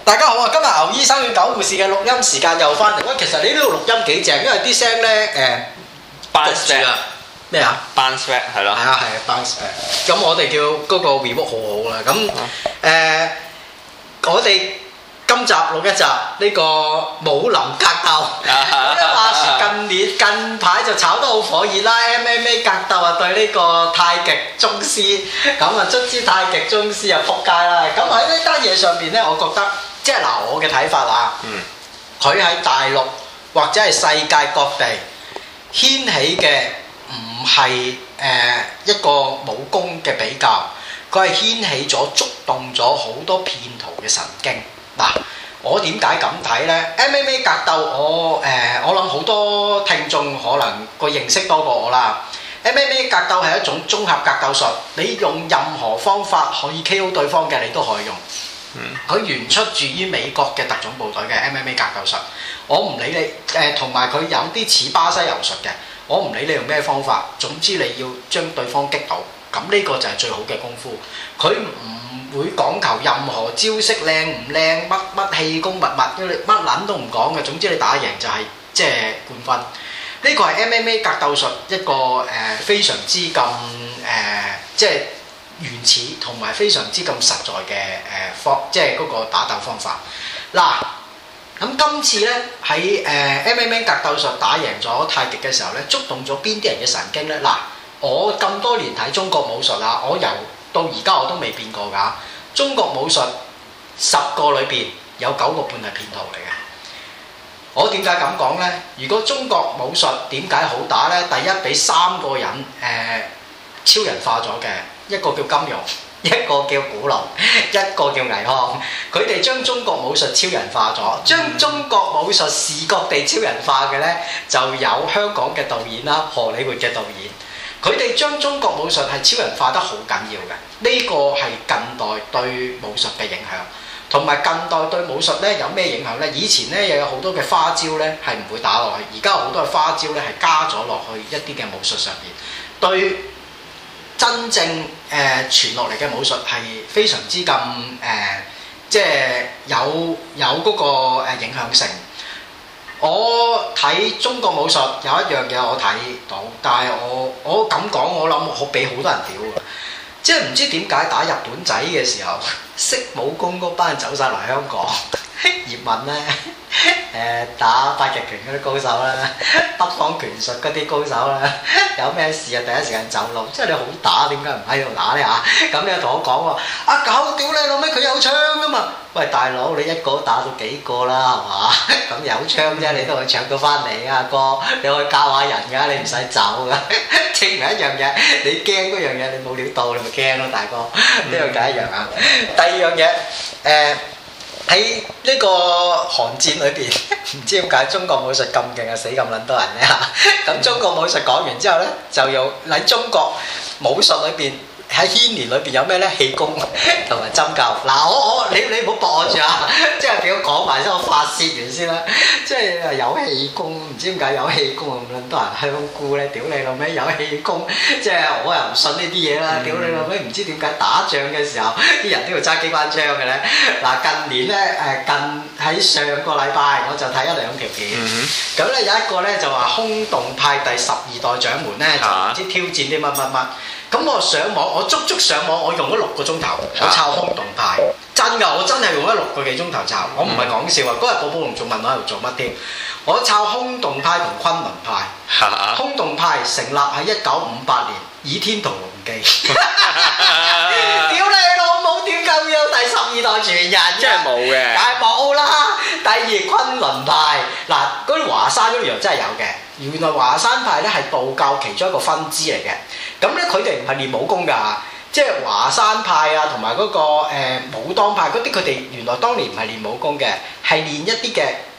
大家好啊！今日牛醫生與狗護士嘅錄音時間又翻嚟。喂，其實你呢度錄音幾正，因為啲聲咧 bounce back 咩啊 bounce back 係咯， 係啊係 bounce back。咁我哋叫嗰個 reboot 好好啦。咁我哋今集錄一集呢個武林格鬥。咁話說近排就炒得好火熱啦，MMA 格鬥啊對呢個太極宗師，咁啊卒之太極宗師又撲街啦。咁喺呢單嘢上邊咧，我覺得即係嗱我嘅睇法啊，佢喺大陸或者係世界各地掀起嘅唔係一個武功嘅比較，佢係掀起咗觸動咗好多騙徒嘅神經嗱。我點解咁睇呢？ MMA 格鬥我諗好多聽眾可能個認識多過我啦。MMA 格鬥係一種綜合格鬥術，你用任何方法可以 KO 對方嘅，你都可以用。佢原出自於美國嘅特種部隊嘅 MMA 格鬥術。我唔理你同埋佢有啲似巴西柔術嘅，我唔理你用咩方法，總之你要將對方擊倒，咁呢個就係最好嘅功夫。佢唔會講求任何招式靚唔靚，乜氣功乜撚都唔講嘅。總之你打贏就係即係冠軍。呢個係 MMA 格鬥術一個非常之咁即係原始同埋非常之咁實在嘅即係嗰個打鬥方法。嗱，咁今次呢，喺MMA 格鬥術打贏咗太極嘅時候呢，觸動咗邊啲人嘅神經呢？嗱，我咁多年睇中國武術啊，我由到而家我都未變過㗎。中國武術10個裏邊有9個半係騙徒嚟嘅。我點解咁講呢？如果中國武術點解好打呢？第一俾3個人超人化咗嘅，一個叫金庸，一個叫古龍，一個叫倪匡。佢哋將中國武術超人化咗，將中國武術視覺地超人化嘅呢，就有香港嘅導演啦，荷里活嘅導演。佢哋將中國武術係超人化得好緊要嘅，呢個係近代對武術嘅影響，同埋近代對武術呢有咩影響呢？以前呢又有好多嘅花招呢係唔會打落去，而家好多嘅花招呢係加咗落去一啲嘅武術上邊，對真正傳落嚟嘅武術係非常之咁即係有嗰個影響性。我睇中國武術有一樣嘢我睇到，但係我咁講，我諗我俾好多人屌㗎，即係唔知點解打日本仔嘅時候，識武功嗰班人走晒嚟香港，葉問咧打八極拳嗰啲高手啦，北方拳術嗰啲高手啦，有咩事啊第一時間走路，即係你好打點解唔喺度打呢嚇？咁你又同我講喎，阿狗屌你老味佢有槍㗎嘛？喂大佬你一個打到幾個啦係嘛？咁有槍啫，你都可以搶到翻嚟啊哥，你可以教下人㗎，你唔使走㗎。證明一樣嘢，你驚嗰樣嘢你冇料到，你咪驚咯大哥。呢樣第一樣啊，第二樣嘢喺呢個韓戰裏邊，唔知點解中國武術咁勁啊，死咁撚多人咧嚇。咁中國武術講完之後咧，就用喺中國武術裏邊喺牽連裏邊有咩咧？氣功同埋針灸。嗱你唔好駁我住啊！即係俾我講埋先，我發泄完先啦。即係有氣功，唔知點解有氣功咁撚多人香菇咧？屌你老味有氣功，即係我又唔信呢啲嘢啦！屌你老味唔知點解打仗嘅時候啲人都要揸機關槍嘅咧？嗱近年咧喺上個禮拜我就睇1-2條片，咁咧有一個咧就話空洞派第12代掌門咧就唔知挑戰啲乜。咁我上網，我足上網，我用咗6個鐘頭，我抄空洞派，真㗎，我真係用咗6個幾鐘頭抄，我唔係講笑啊！嗰日寶寶龍仲問我喺度做乜添，我抄空洞派同昆崙派，空洞派成立喺1958年，倚天屠龍記，屌你老母，點解會有第12代傳人㗎？ 真係冇嘅， 梗係冇啦。第二昆崙派，嗱嗰啲華山嗰條真係有嘅。原來華山派咧係道教其中一個分支嚟嘅，咁咧佢哋唔係練武功㗎，即係華山派啊同埋嗰個武當派嗰啲，佢哋原來當年唔係練武功嘅，係練一啲嘅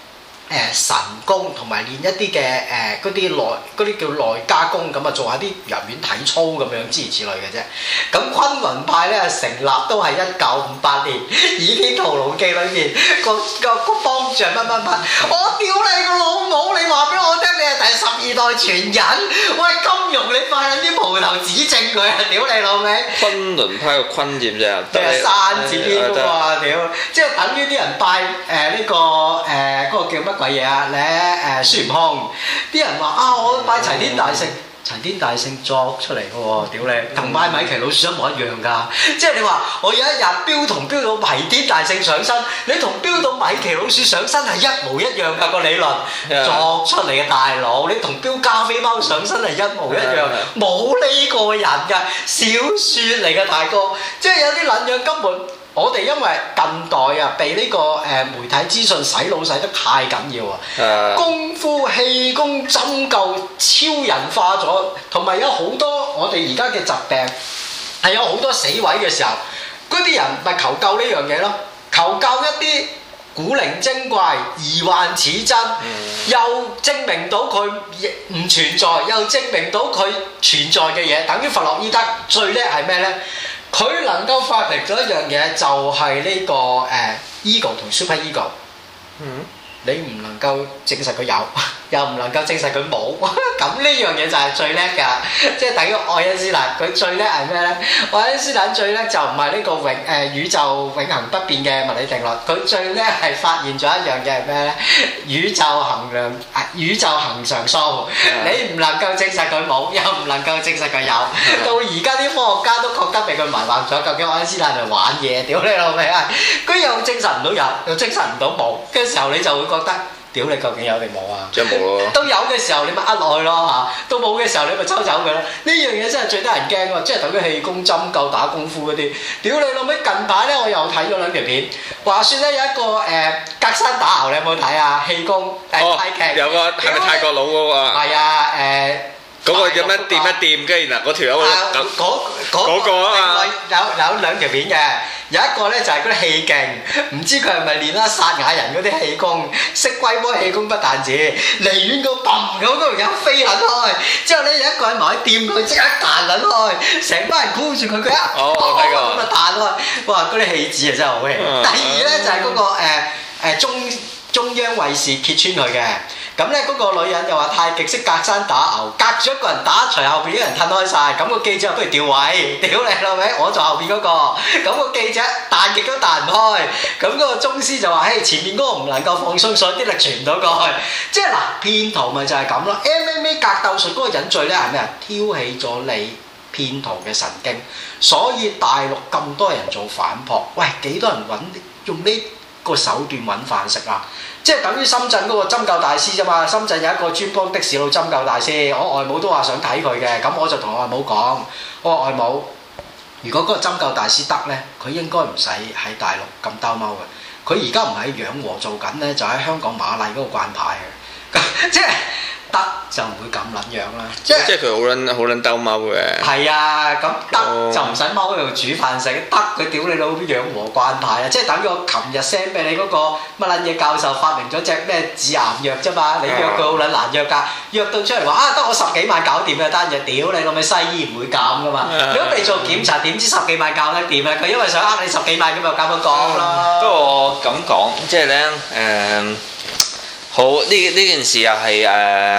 神功，同埋練一啲嘅嗰啲叫內家功，咁啊做下啲柔軟體操咁樣諸如此類嘅啫。咁昆崙派咧成立都係1958年，《倚天屠龍記》裏面個方丈乜，我屌你個老母！你話俾我聽，你係第12代傳人，喂金庸你快啲蒲頭指正佢啊！屌你老味！ 昆崙派個昆字啫， 即係山字邊嗰個啊！屌，即係等於啲人拜呢個嗰個叫乜鬼嘢啊？咧孫悟空，啲人話啊，我拜齊天大聖。齊天大聖作出嚟嘅喎，屌你，同拜米奇老鼠一模一樣㗎。即係你話我有一日標到齊天大聖上身，你同標到米奇老鼠上身係一模一樣㗎個理論，作出嚟嘅大佬，你同標加菲貓上身係一模一樣，冇呢個人㗎，小説嚟嘅大哥，即係有啲撚樣根本。我哋因為近代啊，被呢個媒體資訊洗腦洗得太緊要啊！功夫氣功針灸超人化咗，同埋有好多我哋而家嘅疾病係有好多死位嘅時候，嗰啲人咪求救呢樣嘢咯，求救一啲古靈精怪、疑幻似真，又證明到佢唔存在，又證明到佢存在嘅嘢，等於弗洛伊德最叻係咩呢？佢能夠發明咗一樣嘢，就係呢個ego 同 super ego。你唔能夠證實佢有，又唔能夠證實佢冇，咁呢樣嘢就係最叻㗎。即係等於愛因斯坦，佢最叻係咩呢？愛因斯坦最叻就唔係呢個宇宙永恆不變嘅物理定律，佢最叻係發現咗一樣嘢係咩呢？宇宙恆常數，你唔能夠證實佢冇，又唔能夠證實佢有。到而家啲科學家都覺得俾佢迷惑咗，究竟愛因斯坦係玩嘢？屌你老味啊！佢又證實唔到有，又證實唔到冇嘅時候，你就會覺得屌你究竟有定冇啊？ 即係冇咯。 都有嘅時候你咪呃落去咯嚇，到冇嘅時候你咪抽走佢咯。呢樣嘢真係最得人驚喎，即係等於氣功針灸打功夫嗰啲。屌你老味！近排咧我又睇咗兩條片，話説咧有一個隔山打牛，你有冇睇啊？氣功泰劇有個係咪泰國佬嗰個啊？ 係啊嗰個叫咩掂一掂，跟住嗱嗰條友嗰個啊嘛， 有兩條片嘅。有一個咧就係嗰啲氣勁，唔知佢係咪練啦殺啞人嗰啲氣功，識龜波氣功不但止，離遠個砰咁嗰條友飛撚開，之後咧有一個人埋去掂佢，即刻彈撚開，成班人箍住佢，佢一咁啊彈開，哇！嗰啲氣質啊真係好氣。第二咧就係嗰個中央衛視揭穿佢嘅。咁咧嗰個女人又話太極識隔山打牛，隔住一個人打，隨後邊啲人褪開晒。咁個記者不如調位，屌你老味，我做後邊嗰個。咁個記者彈極都彈唔開。咁嗰個宗師就話：嘿，前面嗰個唔能夠放鬆，所以啲力傳唔到過去。即係嗱，騙徒咪就係咁咯。MMA 格鬥術嗰個引罪咧係咩啊？挑起咗你騙徒嘅神經，所以大陸咁多人做反撲，喂，幾多人用呢個手段揾飯食啊？即係等於深圳嗰個針灸大師啫嘛，深圳有一個專幫的士佬針灸大師，我外母都話想睇佢嘅，咁我就同我外母講，我話外母，如果嗰個針灸大師得呢，佢應該唔使喺大陸咁兜踎嘅，佢而家唔喺養和做緊呢，就喺香港瑪麗嗰個慣牌嘅，即係。得就唔會咁撚樣啦， 即係佢好撚兜踎嘅。 係啊，咁得就唔使踎喺度煮飯食，得佢屌你老母養和慣牌啊！即係等於我琴日 send 俾你嗰個乜撚嘢教授發明咗隻咩治癌藥啫嘛，你約佢好撚難約㗎，約到出嚟話啊得我10幾萬搞掂嘅單嘢，屌你老味西醫唔會咁噶嘛，如果未做檢查點知10幾萬搞得掂啊？佢因為想呃你10幾萬咁就咁樣講啦。 不過我咁講，即係咧好呢件事又係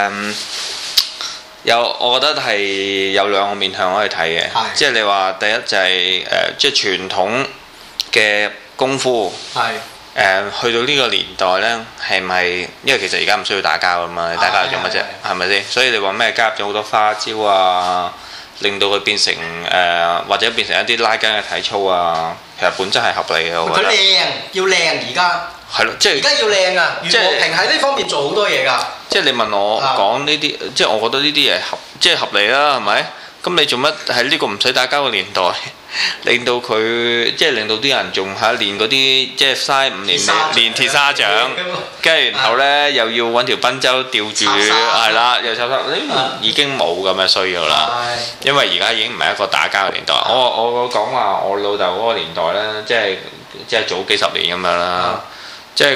我覺得係有兩個面向可以睇嘅，即係你話第一就係即係傳統嘅功夫，去到呢個年代呢，係咪因為其實而家唔需要打交㗎嘛？你打交嚟做乜啫？係咪先？所以你話咩加入咗好多花招啊，令到佢變成或者變成一啲拉筋嘅體操啊，其實本質係合理嘅。我覺得佢靚要靚而家。 係咯，即係而家要靚啊！袁和平喺呢方面做好多嘢㗎。 即係你問我講呢啲，即係我覺得呢啲嘢即係合理啦，係咪？咁你做乜喺呢個唔使打交嘅年代，令到佢即係令到啲人仲喺練嗰啲，即係嘥5年練鐵砂掌，跟住然後呢又要揾條賓周吊住，係啦，又插沙，已經冇咁嘅需要啦。因為而家已經唔係一個打交嘅年代。我講話我老豆嗰個年代呢，即係早幾十年咁樣啦。即係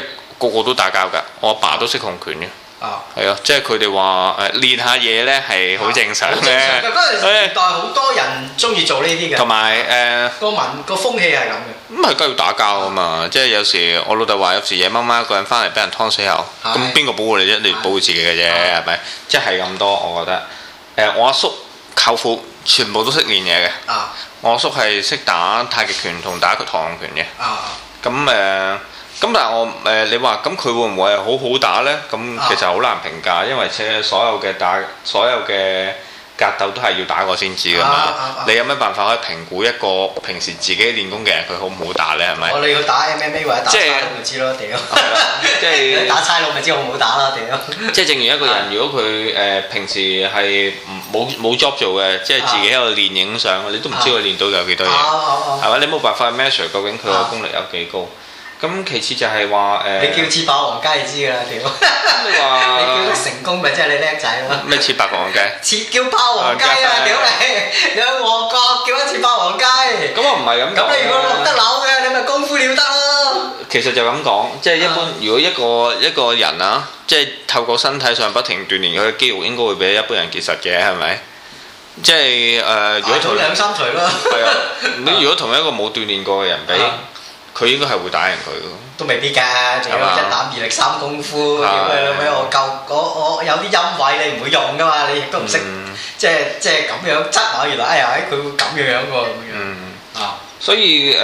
個個都打交㗎，我阿爸都識洪拳嘅。係啊，即係佢哋話練下嘢咧係好正常嘅。嗰陣時年代好多人中意做呢啲嘅。同埋個風氣係咁嘅。 咁係梗係要打交啊嘛！即係有時我老豆話，有時夜媽媽一個人翻嚟俾人劏死後，咁邊個保護你啫？你保護自己嘅啫，係咪？即係咁多，我覺得。我阿叔、舅父全部都識練嘢嘅。我阿叔係識打太極拳同打螳螂拳嘅。咁但係你話咁佢會唔會係好好打呢？咁其實好難評價，因為所有嘅格鬥都係要打過先知噶嘛。你有咩辦法可以評估一個平時自己練功嘅人佢好唔好打呢？係咪？ 你要打 MMA 或者打差佬咪知咯，屌！即係打差佬咪知好唔好打啦，屌！ 即係正如一個人，如果佢平時係冇 job 做嘅，即係自己喺度練影相，你都唔知佢練到有幾多嘢，係咪？你冇辦法 measure 究竟佢個功力有幾高。咁其次就係話你叫似霸王雞就知㗎啦，屌！ 你話你叫得成功咪即係你叻仔咯？ 咩似霸王雞？ 似叫霸王雞啊！屌你喺旺角叫一次霸王雞。 咁我唔係咁講。 咁你如果落得樓嘅，你咪功夫了得咯。 其實就咁講，即係一般，如果一個人啊，即係透過身體上不停鍛鍊佢嘅肌肉，應該會比一般人結實嘅，係咪？即係如果同兩三除咯。 係啊，你如果同一個冇鍛鍊過嘅人比。佢應該係會打贏佢嘅， 都未必㗎，仲有一膽二力三功夫，屌你老味！我有啲陰位你唔會用㗎嘛，你亦都唔識，即係咁樣執下，原來哎呀佢會咁樣喎咁樣。 所以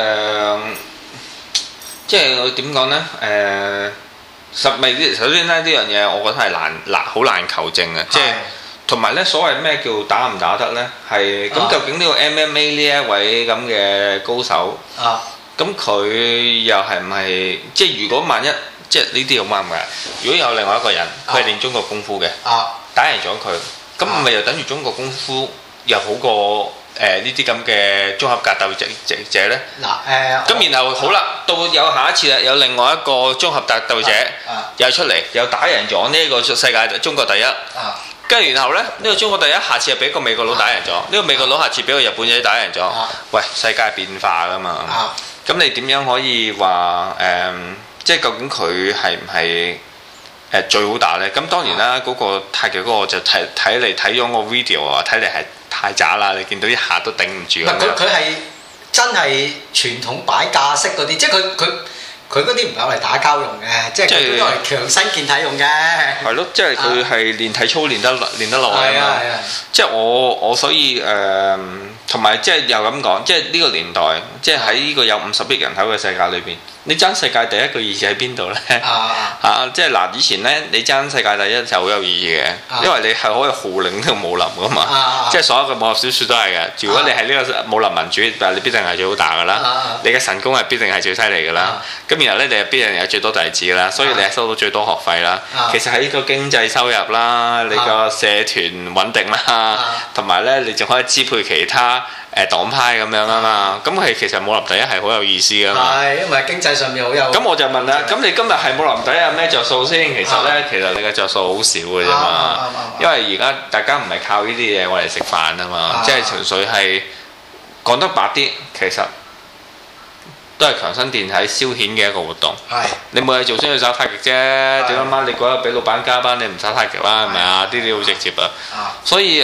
即係點講呢？首先呢樣嘢，我覺得係好難求證嘅，即係同埋呢所謂咩叫打唔打得呢？係咁究竟呢個 MMA 呢一位咁嘅高手？咁佢又係唔係即係如果萬一即係呢啲好啱㗎？如果有另外一個人佢係練中國功夫嘅，打贏咗佢，咁咪又等於中國功夫又好過呢啲咁嘅綜合格鬥者呢？咁然後好啦，到有下一次啦，有另外一個綜合格鬥者又出嚟，又打贏咗呢一個世界中國第一。跟住然後呢，呢個中國第一下次又俾個美國佬打贏咗，呢個美國佬下次俾個日本仔打贏咗。喂，世界係變化㗎嘛？咁你點樣可以話即係究竟佢係唔係最好打呢？咁當然啦，嗰個太極嗰個就睇咗個 video 啊，睇嚟係太渣啦！你見到一下都頂唔住。 佢係真係傳統擺架式嗰啲，即係佢嗰啲唔係攞嚟打交用嘅，即係佢攞嚟強身健體用嘅。 係咯，即係佢係練體操練得耐啊嘛。即係我所以同埋即係又咁講，即係呢個年代，即係喺呢個有50億人口嘅世界裏邊，你爭世界第一個意義喺邊度呢？即係嗱，以前呢，你爭世界第一就好有意義嘅，因為你係可以號令呢個武林噶嘛。即係所有嘅武俠小説都係嘅。如果你係呢個武林民主，你必定係最好打噶啦。你嘅神功係必定係最犀利噶啦。咁然後呢，你係必定有最多弟子啦，所以你係收到最多學費啦。其實喺呢個經濟收入啦，你個社團穩定啦，同埋呢，你仲可以支配其他黨派咁樣啊嘛。咁係其實武林第一係好有意思噶嘛。 係，因為經濟上面好有。 咁我就問啦，咁你今日係武林第一有咩着數先？其實呢，其實你嘅着數好少嘅啫嘛。因為而家大家唔係靠呢啲嘢我嚟食飯啊嘛，即係純粹係講得白啲，其實都係強身健體消遣嘅一個活動。你冇嘢做先去耍太極啫。點解媽你嗰日俾老闆加班，你唔耍太極啦？係咪啊？呢啲好直接啊。所以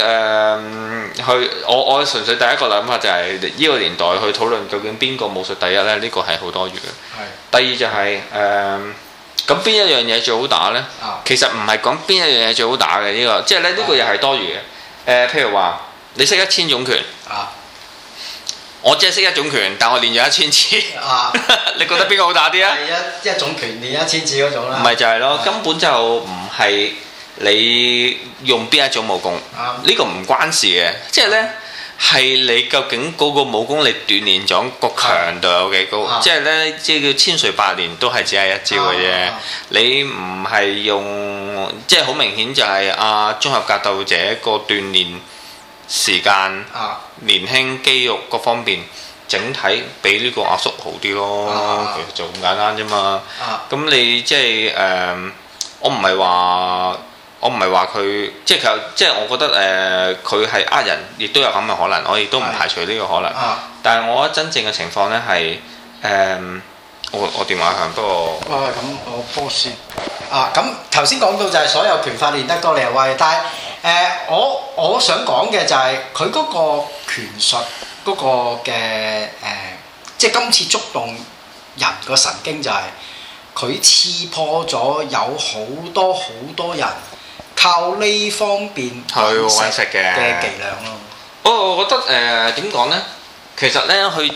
我純粹第一個諗法就係呢個年代去討論究竟邊個武術第一呢？呢個係好多餘嘅。第二就係咁邊一樣嘢最好打呢？其實唔係講邊一樣嘢最好打嘅呢個，即係咧呢個又係多餘嘅。譬如話你識1000種拳。我只係識一種拳，但我練咗1000次。你覺得邊個好打啲啊？ 係一種拳練1000次嗰種啦。 唔係就係咯，根本就唔係你用邊一種武功，呢個唔關事嘅。即係呢，係你究竟嗰個武功你鍛鍊咗個強度有幾高？即係呢，即係叫千錘百煉都係只係一招嘅啫。你唔係用，即係好明顯就係綜合格鬥者個鍛鍊時間、年輕肌肉各方面，整體比呢個阿叔好啲咯。其實就咁簡單啫嘛。咁你即係我唔係話佢，即係我覺得佢係人，亦都有咁嘅可能。我亦都唔排除呢個可能。但係我覺得真正嘅情況呢係我電話響，不過咁我波先咁頭先講到就係所有拳法練得多你又威，但係我想講嘅就係佢嗰個拳術嗰個嘅即係今次觸動人個神經就係佢刺破咗有好多人靠呢方面揾食嘅伎倆咯。 我覺得點講呢？其實呢，佢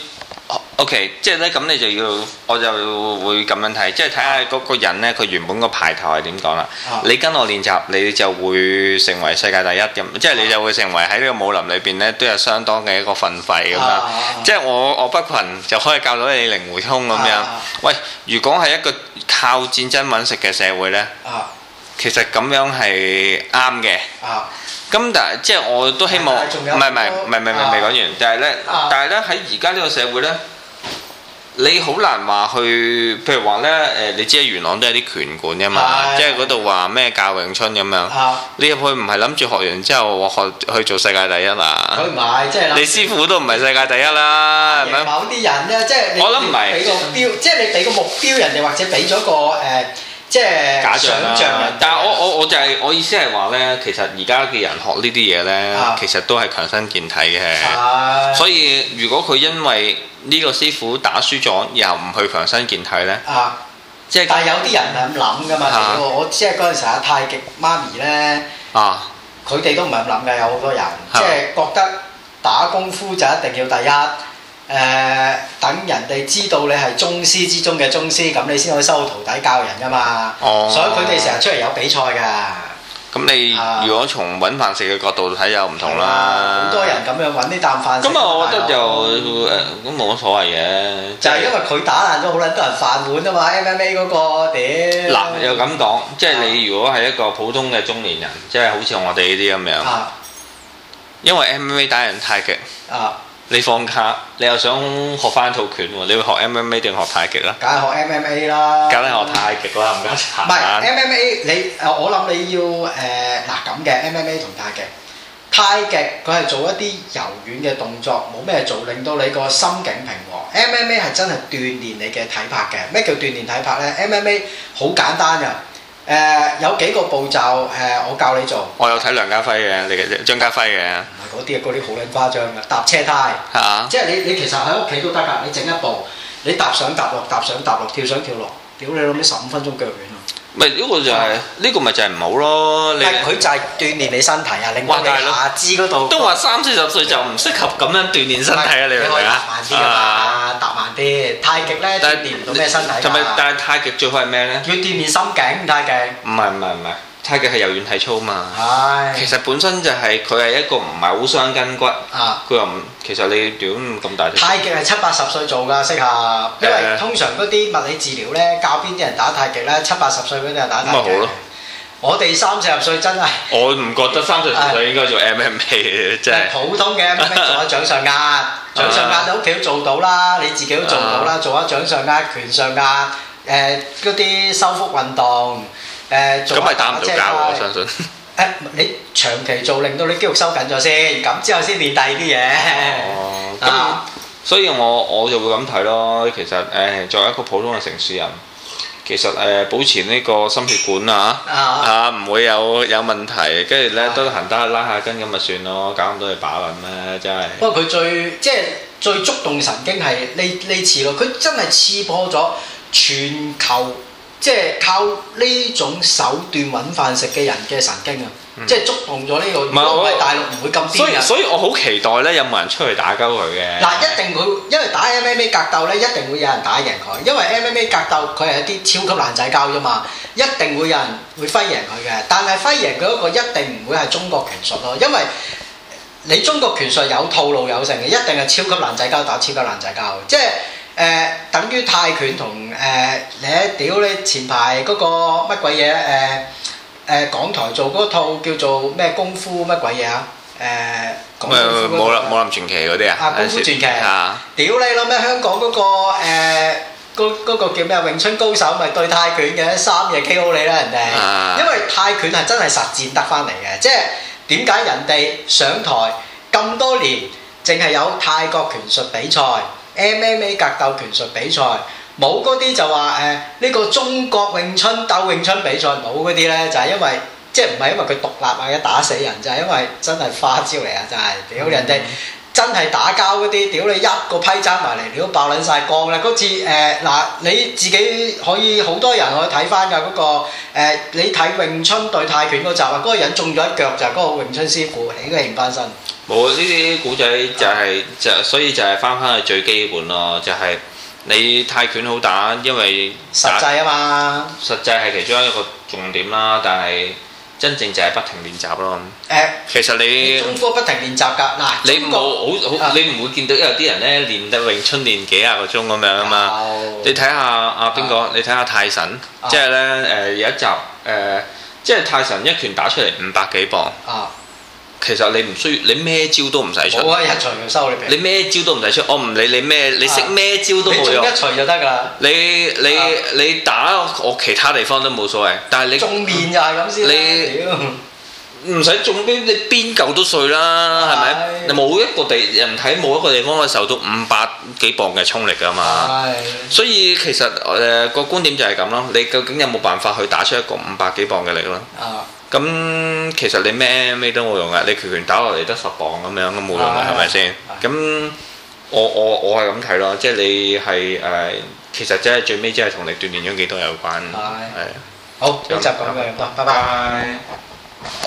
OK， 即係呢，咁你就要我就會咁樣睇，即係睇下嗰個人呢，佢原本個牌頭係點講啦。你跟我練習，你就會成為世界第一咁，即係你就會成為喺呢個武林裏邊呢，都有相當嘅一個份費咁樣。即係我不群就可以教到你靈活通咁樣。喂，如果係一個靠戰爭揾食嘅社會呢，其實咁樣係啱嘅。咁但係即係我都希望，唔係未講完，就係咧，但係咧喺而家呢個社會咧，你好難話去，譬如話咧你知元朗都有啲拳館㗎嘛，即係嗰度話咩教詠春咁樣，你入去唔係諗住學完之後學去做世界第一啊？佢唔係，即係你師傅都唔係世界第一啦，係咪？某啲人咧，即係我諗唔係俾個標，即係你俾個目標人哋，或者俾咗個即係假象啦，但係我就係我意思係話咧，其實而家嘅人學呢啲嘢咧，其實都係強身健體嘅。所以如果佢因為呢個師傅打輸咗，又唔去強身健體咧，即係但係有啲人係咁諗㗎嘛。我即係嗰陣時阿太極媽咪咧，佢哋都唔係咁諗㗎，有好多人即係覺得打功夫就一定要第一。等人哋知道你係宗師之中嘅宗師，咁你先可以收徒弟教人㗎嘛。所以佢哋成日出嚟有比賽㗎。咁你如果從揾飯食嘅角度睇，又唔同啦。好多人咁樣揾啲啖飯食。咁我覺得就咁冇乜所謂嘅。就係因為佢打爛咗好撚多人飯碗啊嘛 ，MMA 嗰個屌。嗱又咁講，即係你如果係一個普通嘅中年人，即係好似我哋呢啲咁樣，因為 MMA 打人太極。你放假，你又想學翻套拳喎？你會學 MMA 定學太極啦？梗係學 MMA 啦。梗係學太極啦，唔該曬。唔係 MMA，我諗你要咁嘅 MMA 同太極。太極佢係做一啲柔軟嘅動作，冇咩做，令到你個心境平和。MMA 係真係鍛鍊你嘅體魄嘅。咩叫鍛鍊體魄呢？ MMA 好簡單㗎。有幾個步驟我教你做。我有睇梁家輝嘅，你嘅張家輝嘅。唔係嗰啲嗰啲好撚誇張㗎，搭車胎。即係你其實喺屋企都得㗎，你整一步，你踏上踏落，踏上踏落，跳上跳落，屌你老味15分鐘腳軟啊！咪呢個就係呢個咪就係唔好咯。但係佢就係鍛鍊你身體啊，令到你下肢嗰度。都話30-40歲就唔適合咁樣鍛鍊身體啊！你明唔明啊？踏慢啲㗎嘛，踏慢啲。太極咧鍛鍊唔到咩身體㗎。但係太極最好係咩咧？要鍛鍊心境，太極。唔係，太極係柔軟體操嘛。其實本身就係佢係一個唔係好傷筋骨。佢又唔，其實你屌咁大隻。太極係70-80歲做㗎，適合。因為通常嗰啲物理治療咧，教邊啲人打太極咧，70-80歲嗰啲人打太極。咁咪好咯。我哋30-40歲真係。我唔覺得30-40歲應該做 MMA 真係。普通嘅 MMA 做下掌上壓，掌上壓你屋企都做到啦，你自己都做到啦，做下掌上壓、拳上壓，嗰啲收腹運動。咁咪打唔到交喎，我相信。你長期做，令到你肌肉收緊咗先，咁之後先練第二啲嘢。咁所以我就會咁睇咯。其實作為一個普通嘅城市人，其實保持呢個心血管唔會有問題，跟住咧都行得拉下筋咁咪算咯，搞咁多嘢把撚咩真係。不過佢最觸動神經係呢次咯，佢真係刺破咗全球。即係靠呢種手段揾飯食嘅人嘅神經啊！即係觸動咗呢個，如果唔係大陸唔會咁癲人。所以我好期待咧，有冇人出去打鳩佢嘅？嗱，一定會，因為打 MMA 格鬥咧，一定會有人打贏佢。因為 MMA 格鬥佢係一啲超級爛仔交啫嘛，一定會有人會揮贏佢嘅。但係揮贏佢嗰個一定唔會係中國拳術咯，因為你中國拳術有套路有成嘅，一定係超級爛仔交打超級爛仔交，即係。等於泰拳同你屌你前排嗰個乜鬼嘢港台做嗰套叫做咩功夫乜鬼嘢啊？武林傳奇嗰啲啊？功夫傳奇屌你老咩香港嗰個叫咩詠春高手咪對泰拳嘅3嘢 KO 你啦人哋，因為泰拳係真係實戰得翻嚟嘅，即係點解人哋上台咁多年淨係有泰國拳術比賽？MMA 格鬥拳術比賽冇嗰啲就話呢個中國詠春鬥詠春比賽冇嗰啲咧，就係因為即係唔係因為佢獨立或者打死人，就係因為真係花招嚟啊！真係屌人哋。真係打交嗰啲，屌你一個批爭埋嚟，屌爆撚晒光啦！嗰次嗱，你自己可以好多人可以睇翻㗎嗰個你睇詠春對泰拳嗰集啊，嗰個人中咗一腳就係嗰個詠春師傅起個形翻身。 冇呢啲古仔就係所以就係翻去最基本咯，就係你泰拳好打，因為實際啊嘛。 實際係其中一個重點啦，但係。真正就係不停練習咯。其實你中科不停練習㗎。嗱， 你你唔會見到有啲人咧練得詠春練幾廿個鐘咁樣啊嘛。你睇下阿邊個？你睇下泰神，即係咧有一集即係泰神一拳打出嚟500幾磅。其實你唔需要，你咩招都唔使出。 冇啊！一錘就收你皮。 你咩招都唔使出，我唔理你咩，你識咩招都冇用。 你中一錘就得㗎啦。 你打我其他地方都冇所謂，但係你中面就係咁先。 你唔使中邊，你邊嚿都碎啦，係咪？你冇一個人體冇一個地方可以受到500幾磅嘅衝力㗎嘛。所以其實個觀點就係咁咯。你究竟有冇辦法去打出一個500幾磅嘅力咯？咁其實你咩都冇用㗎，你拳打落嚟得10磅咁樣都冇用㗎，係咪先？咁我係咁睇咯，即係你係其實即係最尾即係同你鍛鍊咗幾多有關。係。好，呢集講到呢度，拜拜。